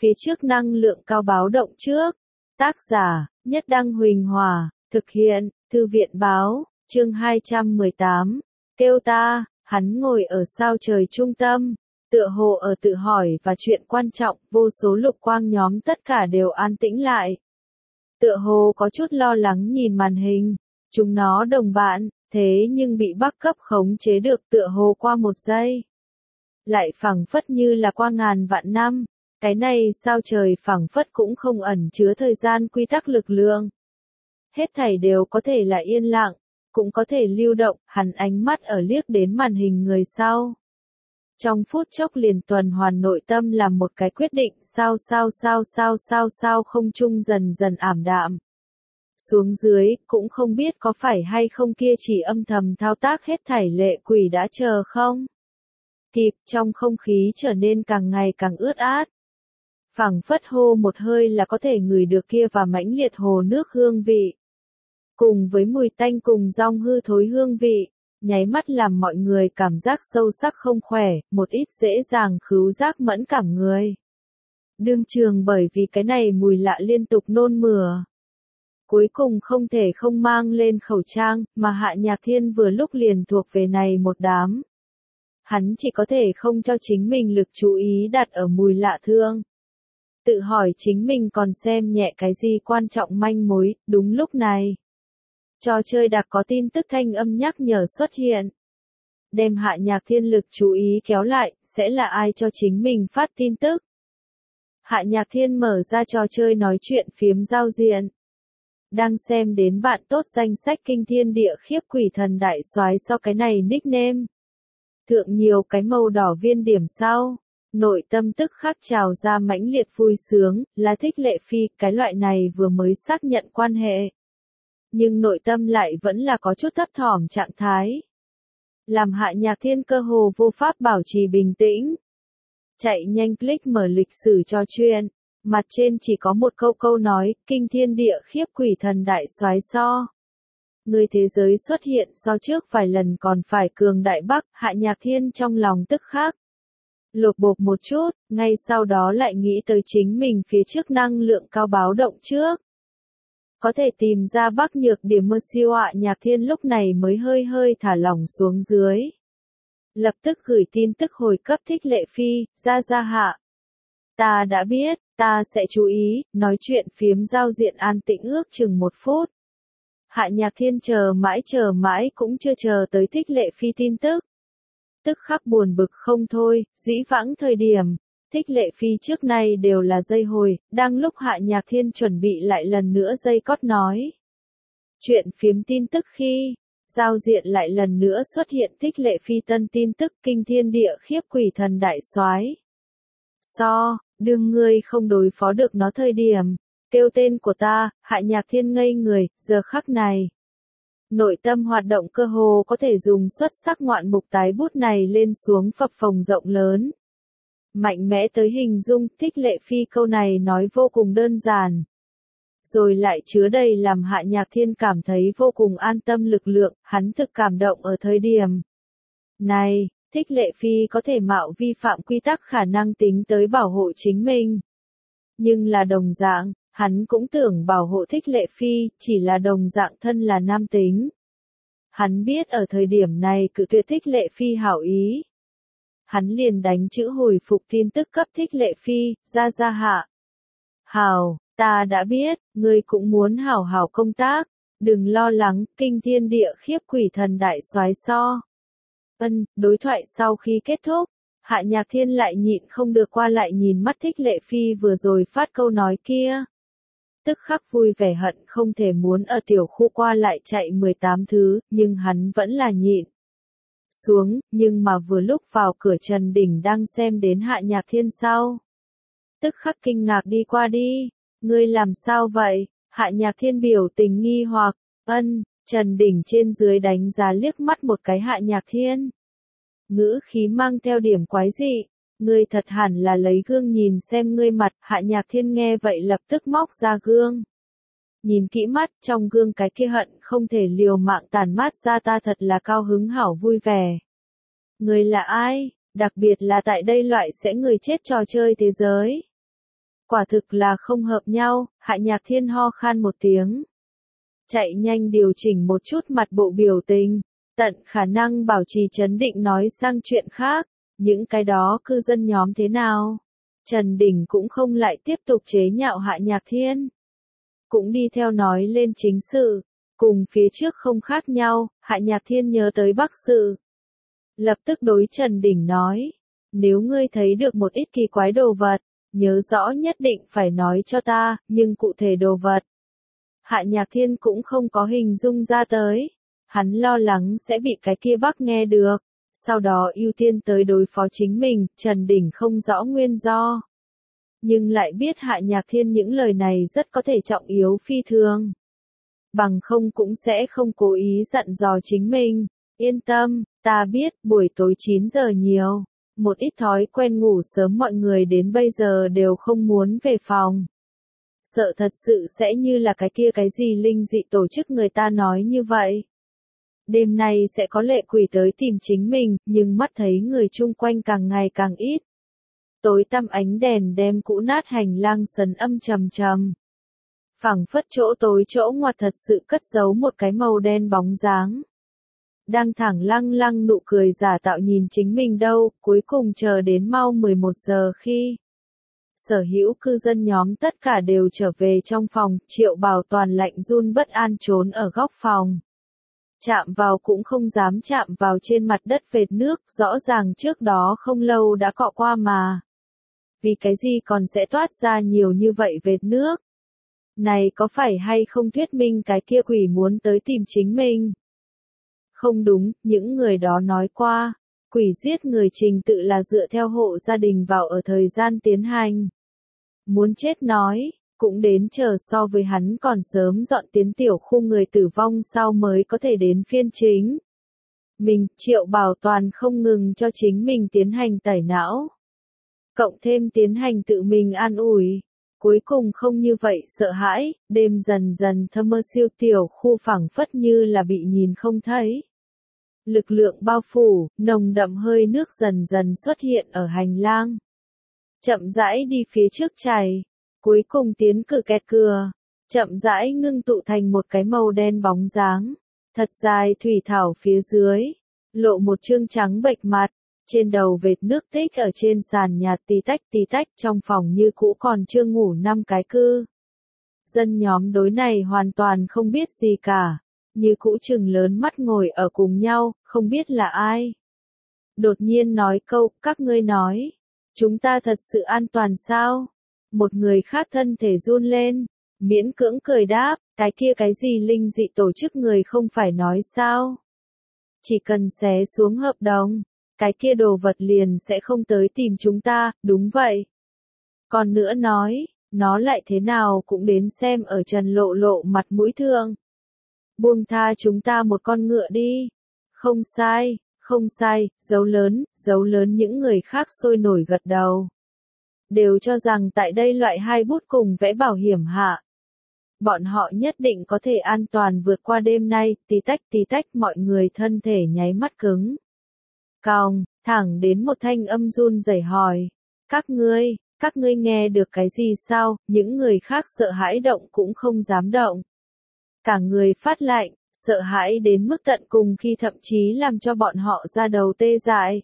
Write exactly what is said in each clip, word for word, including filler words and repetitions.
Phía trước năng lượng cao báo động trước. Tác giả, Nhất Đăng Huỳnh Hòa, thực hiện, Thư viện Báo, chương hai trăm mười tám. Kêu ta, hắn ngồi ở sao trời trung tâm, tựa hồ ở tự hỏi và chuyện quan trọng, vô số lục quang nhóm tất cả đều an tĩnh lại. Tựa hồ có chút lo lắng nhìn màn hình, chúng nó đồng bạn, thế nhưng bị Bắc cấp khống chế được tựa hồ qua một giây. Lại phảng phất như là qua ngàn vạn năm, cái này sao trời phảng phất cũng không ẩn chứa thời gian quy tắc lực lượng. Hết thảy đều có thể là yên lặng, cũng có thể lưu động, hắn ánh mắt ở liếc đến màn hình người sau. Trong phút chốc liền tuần hoàn nội tâm làm một cái quyết định, sao sao sao sao sao sao không trung dần dần ảm đạm. Xuống dưới, cũng không biết có phải hay không kia chỉ âm thầm thao tác hết thảy lệ quỷ đã chờ không? Kịp, trong không khí trở nên càng ngày càng ướt át. Phảng phất hô một hơi là có thể ngửi được kia và mãnh liệt hồ nước hương vị. Cùng với mùi tanh cùng rong hư thối hương vị, nháy mắt làm mọi người cảm giác sâu sắc không khỏe, một ít dễ dàng khứu giác mẫn cảm người. Đương trường bởi vì cái này mùi lạ liên tục nôn mửa. Cuối cùng không thể không mang lên khẩu trang, mà Hạ Nhạc Thiên vừa lúc liền thuộc về này một đám. Hắn chỉ có thể không cho chính mình lực chú ý đặt ở mùi lạ thương. Tự hỏi chính mình còn xem nhẹ cái gì quan trọng manh mối, đúng lúc này. Trò chơi đặc có tin tức thanh âm nhắc nhở xuất hiện. Đem Hạ Nhạc Thiên lực chú ý kéo lại, sẽ là ai cho chính mình phát tin tức. Hạ Nhạc Thiên mở ra trò chơi nói chuyện phiếm giao diện. Đang xem đến bạn tốt danh sách kinh thiên địa khiếp quỷ thần đại soái so cái này nickname. Thượng nhiều cái màu đỏ viên điểm sau. Nội tâm tức khắc trào ra mãnh liệt vui sướng, là thích Lệ Phi, cái loại này vừa mới xác nhận quan hệ. Nhưng nội tâm lại vẫn là có chút thấp thỏm trạng thái. Làm Hạ Nhạc Thiên cơ hồ vô pháp bảo trì bình tĩnh. Chạy nhanh click mở lịch sử trò chuyện, mặt trên chỉ có một câu câu nói, kinh thiên địa khiếp quỷ thần đại soái so. Người thế giới xuất hiện so trước vài lần còn phải cường đại Bắc, Hạ Nhạc Thiên trong lòng tức khắc. Lột bột một chút, ngay sau đó lại nghĩ tới chính mình phía trước năng lượng cao báo động trước. Có thể tìm ra Bắc nhược điểm mơ siêu Hạ Nhạc Thiên lúc này mới hơi hơi thả lỏng xuống dưới. Lập tức gửi tin tức hồi cấp thích Lệ Phi, ra ra hạ. Ta đã biết, ta sẽ chú ý, nói chuyện phiếm giao diện an tĩnh ước chừng một phút. Hạ Nhạc Thiên chờ mãi chờ mãi cũng chưa chờ tới thích Lệ Phi tin tức. Tức khắc buồn bực không thôi, dĩ vãng thời điểm, thích Lệ Phi trước nay đều là dây hồi, đang lúc Hạ Nhạc Thiên chuẩn bị lại lần nữa dây cót nói. Chuyện phiếm tin tức khi, giao diện lại lần nữa xuất hiện thích Lệ Phi tân tin tức kinh thiên địa khiếp quỷ thần đại soái. So, đương ngươi không đối phó được nó thời điểm, kêu tên của ta, Hạ Nhạc Thiên ngây người, giờ khắc này. Nội tâm hoạt động cơ hồ có thể dùng xuất sắc ngoạn mục tái bút này lên xuống phập phồng rộng lớn. Mạnh mẽ tới hình dung, thích Lệ Phi câu này nói vô cùng đơn giản. Rồi lại chứa đầy làm Hạ Nhạc Thiên cảm thấy vô cùng an tâm lực lượng, hắn thực cảm động ở thời điểm. Này, thích Lệ Phi có thể mạo vi phạm quy tắc khả năng tính tới bảo hộ chính mình. Nhưng là đồng dạng, hắn cũng tưởng bảo hộ thích Lệ Phi, chỉ là đồng dạng thân là nam tính. Hắn biết ở thời điểm này cự tuyệt thích Lệ Phi hảo ý. Hắn liền đánh chữ hồi phục tin tức cấp thích Lệ Phi, ra ra hạ. Hảo, ta đã biết, ngươi cũng muốn hảo hảo công tác, đừng lo lắng, kinh thiên địa khiếp quỷ thần đại soái so. Ân, đối thoại sau khi kết thúc, Hạ Nhạc Thiên lại nhịn không được qua lại nhìn mắt thích Lệ Phi vừa rồi phát câu nói kia. Tức khắc vui vẻ hận không thể muốn ở tiểu khu qua lại chạy mười tám thứ, nhưng hắn vẫn là nhịn. Xuống, nhưng mà vừa lúc vào cửa Trần Đình đang xem đến Hạ Nhạc Thiên sau. Tức khắc kinh ngạc đi qua đi, ngươi làm sao vậy? Hạ Nhạc Thiên biểu tình nghi hoặc, ân, Trần Đình trên dưới đánh giá liếc mắt một cái Hạ Nhạc Thiên. Ngữ khí mang theo điểm quái dị, ngươi thật hẳn là lấy gương nhìn xem ngươi mặt, Hạ Nhạc Thiên nghe vậy lập tức móc ra gương. Nhìn kỹ mắt, trong gương cái kia hận không thể liều mạng tàn mát ra ta thật là cao hứng hảo vui vẻ. Ngươi là ai, đặc biệt là tại đây loại sẽ người chết trò chơi thế giới. Quả thực là không hợp nhau, Hạ Nhạc Thiên ho khan một tiếng. Chạy nhanh điều chỉnh một chút mặt bộ biểu tình, tận khả năng bảo trì trấn định nói sang chuyện khác, những cái đó cư dân nhóm thế nào. Trần Đình cũng không lại tiếp tục chế nhạo Hạ Nhạc Thiên. Cũng đi theo nói lên chính sự, cùng phía trước không khác nhau, Hạ Nhạc Thiên nhớ tới Bắc sự. Lập tức đối Trần Đình nói, nếu ngươi thấy được một ít kỳ quái đồ vật, nhớ rõ nhất định phải nói cho ta, nhưng cụ thể đồ vật. Hạ Nhạc Thiên cũng không có hình dung ra tới, hắn lo lắng sẽ bị cái kia Bắc nghe được, sau đó ưu tiên tới đối phó chính mình, Trần Đình không rõ nguyên do. Nhưng lại biết Hạ Nhạc Thiên những lời này rất có thể trọng yếu phi thường. Bằng không cũng sẽ không cố ý dặn dò chính mình, yên tâm, ta biết, buổi tối chín giờ nhiều, một ít thói quen ngủ sớm mọi người đến bây giờ đều không muốn về phòng. Sợ thật sự sẽ như là cái kia cái gì linh dị tổ chức người ta nói như vậy. Đêm nay sẽ có lệ quỷ tới tìm chính mình, nhưng mắt thấy người chung quanh càng ngày càng ít. Tối tăm ánh đèn đem cũ nát hành lang sần âm trầm trầm. Phẳng phất chỗ tối chỗ ngoặt thật sự cất giấu một cái màu đen bóng dáng. Đang thẳng lăng lăng nụ cười giả tạo nhìn chính mình đâu, cuối cùng chờ đến mau mười một giờ khi. Sở hữu cư dân nhóm tất cả đều trở về trong phòng, Triệu Bảo Toàn lạnh run bất an trốn ở góc phòng. Chạm vào cũng không dám chạm vào trên mặt đất vệt nước, rõ ràng trước đó không lâu đã cọ qua mà. Vì cái gì còn sẽ toát ra nhiều như vậy vệt nước? Này có phải hay không thuyết minh cái kia quỷ muốn tới tìm chính mình? Không đúng, những người đó nói qua, quỷ giết người trình tự là dựa theo hộ gia đình vào ở thời gian tiến hành. Muốn chết nói, cũng đến chờ so với hắn còn sớm dọn tiến tiểu khu người tử vong sau mới có thể đến phiên chính. Mình, Triệu Bảo Toàn không ngừng cho chính mình tiến hành tẩy não. Cộng thêm tiến hành tự mình an ủi. Cuối cùng không như vậy sợ hãi, đêm dần dần thâm mơ siêu tiểu khu phẳng phất như là bị nhìn không thấy. Lực lượng bao phủ, nồng đậm hơi nước dần dần xuất hiện ở hành lang. Chậm rãi đi phía trước chảy, cuối cùng tiến cử kẹt cửa, chậm rãi ngưng tụ thành một cái màu đen bóng dáng, thật dài thủy thảo phía dưới, lộ một trương trắng bệch mặt, trên đầu vệt nước tích ở trên sàn nhạt tí tách tí tách trong phòng như cũ còn chưa ngủ năm cái cư. Dân nhóm đối này hoàn toàn không biết gì cả, như cũ chừng lớn mắt ngồi ở cùng nhau, không biết là ai. Đột nhiên nói câu, các ngươi nói, chúng ta thật sự an toàn sao? Một người khác thân thể run lên, miễn cưỡng cười đáp, cái kia cái gì linh dị tổ chức người không phải nói sao? Chỉ cần xé xuống hợp đồng, cái kia đồ vật liền sẽ không tới tìm chúng ta, đúng vậy. Còn nữa nói, nó lại thế nào cũng đến xem ở Trần Lộ Lộ mặt mũi thương. Buông tha chúng ta một con ngựa đi. Không sai, không sai, dấu lớn, dấu lớn những người khác sôi nổi gật đầu. Đều cho rằng tại đây loại hai bút cùng vẽ bảo hiểm hạ. Bọn họ nhất định có thể an toàn vượt qua đêm nay, tí tách tí tách mọi người thân thể nháy mắt cứng. Còng, thẳng đến một thanh âm run rẩy hỏi. Các ngươi, các ngươi nghe được cái gì sao, những người khác sợ hãi động cũng không dám động. Cả người phát lạnh, sợ hãi đến mức tận cùng khi thậm chí làm cho bọn họ ra đầu tê dại.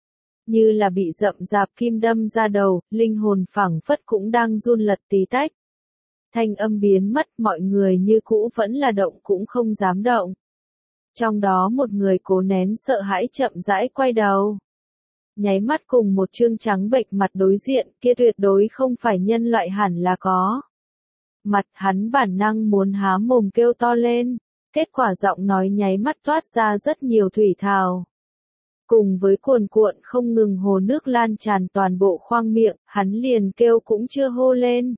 Như là bị rậm rạp kim đâm ra đầu, linh hồn phẳng phất cũng đang run lật tí tách. Thanh âm biến mất, mọi người như cũ vẫn là động cũng không dám động. Trong đó một người cố nén sợ hãi chậm rãi quay đầu. Nháy mắt cùng một trương trắng bệch mặt đối diện, kia tuyệt đối không phải nhân loại hẳn là có. Mặt hắn bản năng muốn há mồm kêu to lên, kết quả giọng nói nháy mắt toát ra rất nhiều thủy thào. Cùng với cuồn cuộn không ngừng hồ nước lan tràn toàn bộ khoang miệng, hắn liền kêu cũng chưa hô lên.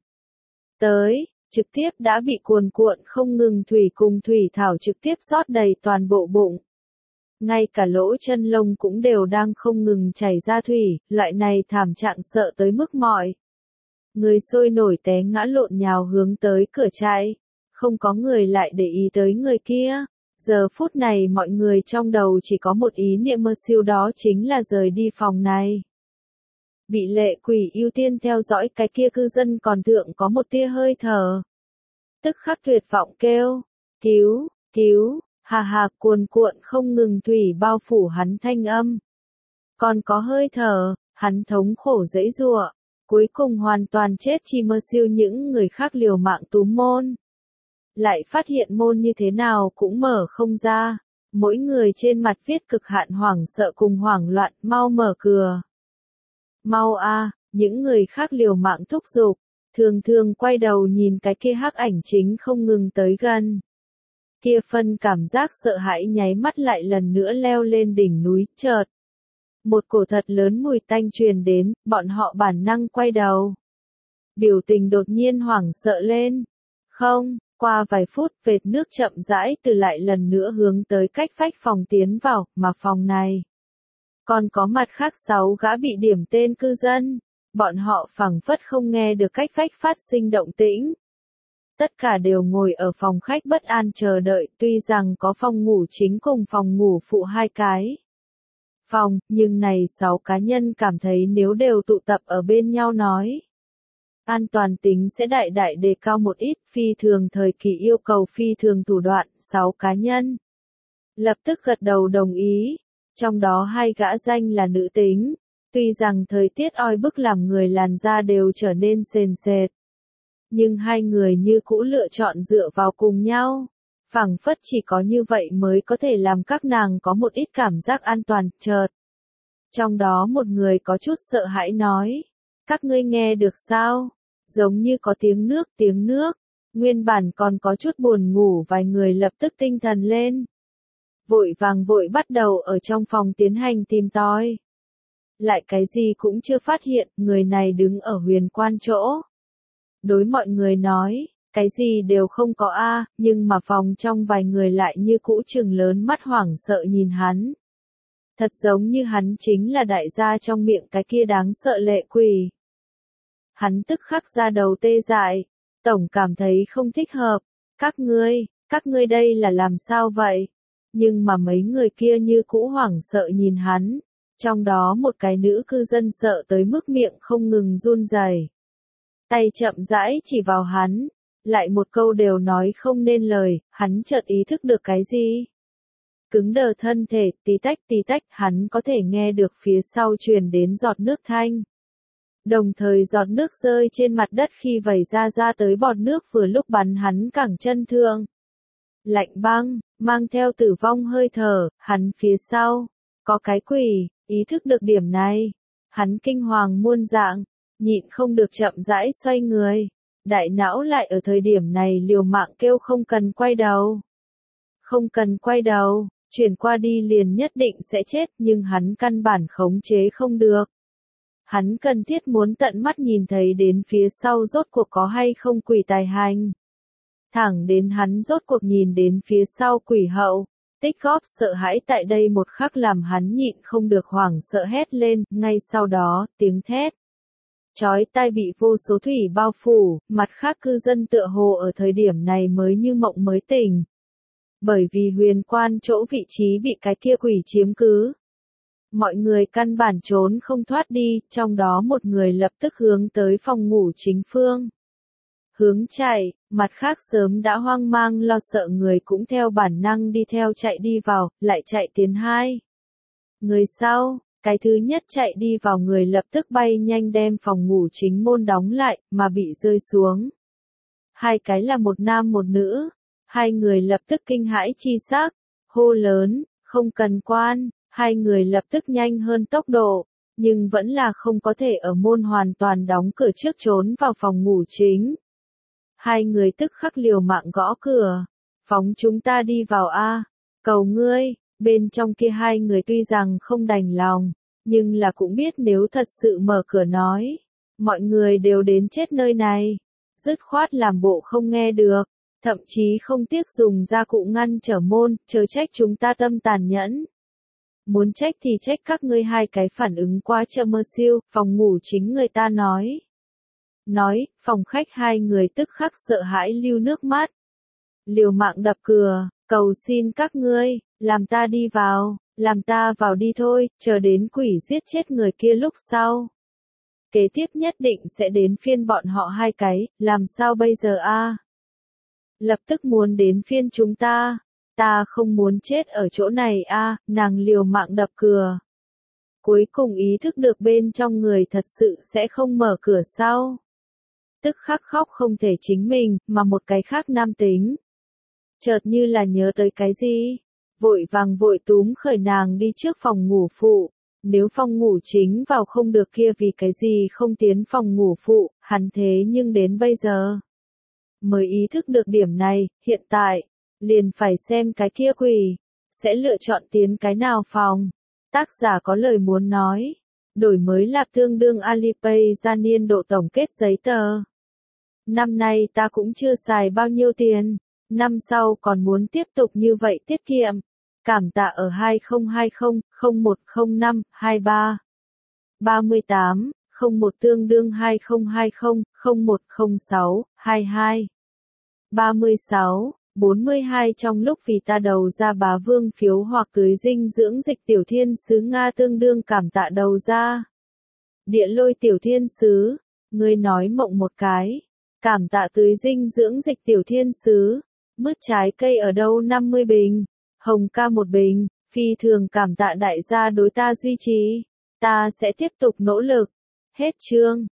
Tới, trực tiếp đã bị cuồn cuộn không ngừng thủy cùng thủy thảo trực tiếp rót đầy toàn bộ bụng. Ngay cả lỗ chân lông cũng đều đang không ngừng chảy ra thủy, loại này thảm trạng sợ tới mức mọi. Người sôi nổi té ngã lộn nhào hướng tới cửa chạy, không có người lại để ý tới người kia. Giờ phút này mọi người trong đầu chỉ có một ý niệm mơ siêu đó chính là rời đi phòng này. Bị lệ quỷ ưu tiên theo dõi cái kia cư dân còn thượng có một tia hơi thở. Tức khắc tuyệt vọng kêu, cứu, cứu, hà hà cuồn cuộn không ngừng thủy bao phủ hắn thanh âm. Còn có hơi thở, hắn thống khổ dãy giụa, cuối cùng hoàn toàn chết chỉ mơ siêu những người khác liều mạng túm môn. Lại phát hiện môn như thế nào cũng mở không ra, mỗi người trên mặt viết cực hạn hoảng sợ cùng hoảng loạn, mau mở cửa. Mau a, những người khác liều mạng thúc giục, thường thường quay đầu nhìn cái kia hắc ảnh chính không ngừng tới gần. Kia phân cảm giác sợ hãi nháy mắt lại lần nữa leo lên đỉnh núi, chợt. Một cổ thật lớn mùi tanh truyền đến, bọn họ bản năng quay đầu. Biểu tình đột nhiên hoảng sợ lên. Không, qua vài phút vệt nước chậm rãi từ lại lần nữa hướng tới cách vách phòng tiến vào, mà phòng này. Còn có mặt khác sáu gã bị điểm tên cư dân, bọn họ phảng phất không nghe được cách vách phát sinh động tĩnh. Tất cả đều ngồi ở phòng khách bất an chờ đợi, tuy rằng có phòng ngủ chính cùng phòng ngủ phụ hai cái phòng, nhưng này sáu cá nhân cảm thấy nếu đều tụ tập ở bên nhau nói. An toàn tính sẽ đại đại đề cao một ít, phi thường thời kỳ yêu cầu phi thường thủ đoạn, sáu cá nhân. Lập tức gật đầu đồng ý, trong đó hai gã danh là nữ tính, tuy rằng thời tiết oi bức làm người làn da đều trở nên sền sệt. Nhưng hai người như cũ lựa chọn dựa vào cùng nhau. Phảng phất chỉ có như vậy mới có thể làm các nàng có một ít cảm giác an toàn, chợt. Trong đó một người có chút sợ hãi nói, các ngươi nghe được sao? Giống như có tiếng nước, tiếng nước. Nguyên bản còn có chút buồn ngủ vài người lập tức tinh thần lên. Vội vàng vội bắt đầu ở trong phòng tiến hành tìm tòi. Lại cái gì cũng chưa phát hiện, người này đứng ở huyền quan chỗ. Đối mọi người nói, cái gì đều không có a, nhưng mà phòng trong vài người lại như cũ trừng lớn mắt hoảng sợ nhìn hắn. Thật giống như hắn chính là đại gia trong miệng cái kia đáng sợ lệ quỷ. Hắn tức khắc ra đầu tê dại, tổng cảm thấy không thích hợp, các ngươi, các ngươi đây là làm sao vậy? Nhưng mà mấy người kia như cũ hoảng sợ nhìn hắn, trong đó một cái nữ cư dân sợ tới mức miệng không ngừng run rẩy. Tay chậm rãi chỉ vào hắn, lại một câu đều nói không nên lời, hắn chợt ý thức được cái gì. Cứng đờ thân thể, tí tách tí tách, hắn có thể nghe được phía sau truyền đến giọt nước thanh. Đồng thời giọt nước rơi trên mặt đất khi vẩy ra ra tới bọt nước vừa lúc bắn hắn cẳng chân thương. Lạnh băng, mang theo tử vong hơi thở, hắn phía sau, có cái quỷ, ý thức được điểm này. Hắn kinh hoàng muôn dạng, nhịn không được chậm rãi xoay người. Đại não lại ở thời điểm này liều mạng kêu không cần quay đầu. Không cần quay đầu, chuyển qua đi liền nhất định sẽ chết, nhưng hắn căn bản khống chế không được. Hắn cần thiết muốn tận mắt nhìn thấy đến phía sau rốt cuộc có hay không quỷ tài hành. Thẳng đến hắn rốt cuộc nhìn đến phía sau quỷ hậu, tích góp sợ hãi tại đây một khắc làm hắn nhịn không được hoảng sợ hét lên, ngay sau đó, tiếng thét. Chói tai bị vô số thủy bao phủ, mặt khác cư dân tựa hồ ở thời điểm này mới như mộng mới tỉnh. Bởi vì huyền quan chỗ vị trí bị cái kia quỷ chiếm cứ. Mọi người căn bản trốn không thoát đi, trong đó một người lập tức hướng tới phòng ngủ chính phương. Hướng chạy, mặt khác sớm đã hoang mang lo sợ người cũng theo bản năng đi theo chạy đi vào, lại chạy tiến hai. Người sau, cái thứ nhất chạy đi vào người lập tức bay nhanh đem phòng ngủ chính môn đóng lại, mà bị rơi xuống. Hai cái là một nam một nữ, hai người lập tức kinh hãi chi xác, hô lớn, không cần quan. Hai người lập tức nhanh hơn tốc độ, nhưng vẫn là không có thể ở môn hoàn toàn đóng cửa trước trốn vào phòng ngủ chính. Hai người tức khắc liều mạng gõ cửa, phóng chúng ta đi vào a, cầu ngươi. Bên trong kia hai người tuy rằng không đành lòng, nhưng là cũng biết nếu thật sự mở cửa nói, mọi người đều đến chết nơi này, dứt khoát làm bộ không nghe được, thậm chí không tiếc dùng gia cụ ngăn trở môn, chớ trách chúng ta tâm tàn nhẫn. Muốn trách thì trách các ngươi hai cái phản ứng quá chậm mơ siêu, phòng ngủ chính người ta nói. Nói, phòng khách hai người tức khắc sợ hãi lưu nước mắt. Liều mạng đập cửa, cầu xin các ngươi, làm ta đi vào, làm ta vào đi thôi, chờ đến quỷ giết chết người kia lúc sau. kế tiếp nhất định sẽ đến phiên bọn họ hai cái, làm sao bây giờ a? Lập tức muốn đến phiên chúng ta, ta không muốn chết ở chỗ này a, nàng liều mạng đập cửa. Cuối cùng ý thức được bên trong người thật sự sẽ không mở cửa sau. Tức khắc khóc không thể chính mình, mà một cái khác nam tính. Chợt như là nhớ tới cái gì, vội vàng vội túm khởi nàng đi trước phòng ngủ phụ. Nếu phòng ngủ chính vào không được kia vì cái gì không tiến phòng ngủ phụ, hắn thế nhưng đến bây giờ mới ý thức được điểm này, hiện tại, liền phải xem cái kia quỷ, sẽ lựa chọn tiến cái nào phòng. Tác giả có lời muốn nói, đổi mới là tương đương Alipay ra niên độ tổng kết giấy tờ. Năm nay ta cũng chưa xài bao nhiêu tiền, năm sau còn muốn tiếp tục như vậy tiết kiệm. Cảm tạ ở hai không hai không, không một không năm, hai ba, ba mươi tám, không một tương đương hai không hai không, không một không sáu, hai hai, ba mươi sáu, bốn mươi hai trong lúc vì ta đầu ra bá vương phiếu hoặc tưới dinh dưỡng dịch tiểu thiên sứ Nga tương đương cảm tạ đầu ra. Địa lôi tiểu thiên sứ, ngươi nói mộng một cái, cảm tạ tưới dinh dưỡng dịch tiểu thiên sứ, mứt trái cây ở đâu năm mươi bình. Hồng ca một bình, phi thường cảm tạ đại gia đối ta duy trì, ta sẽ tiếp tục nỗ lực. Hết chương.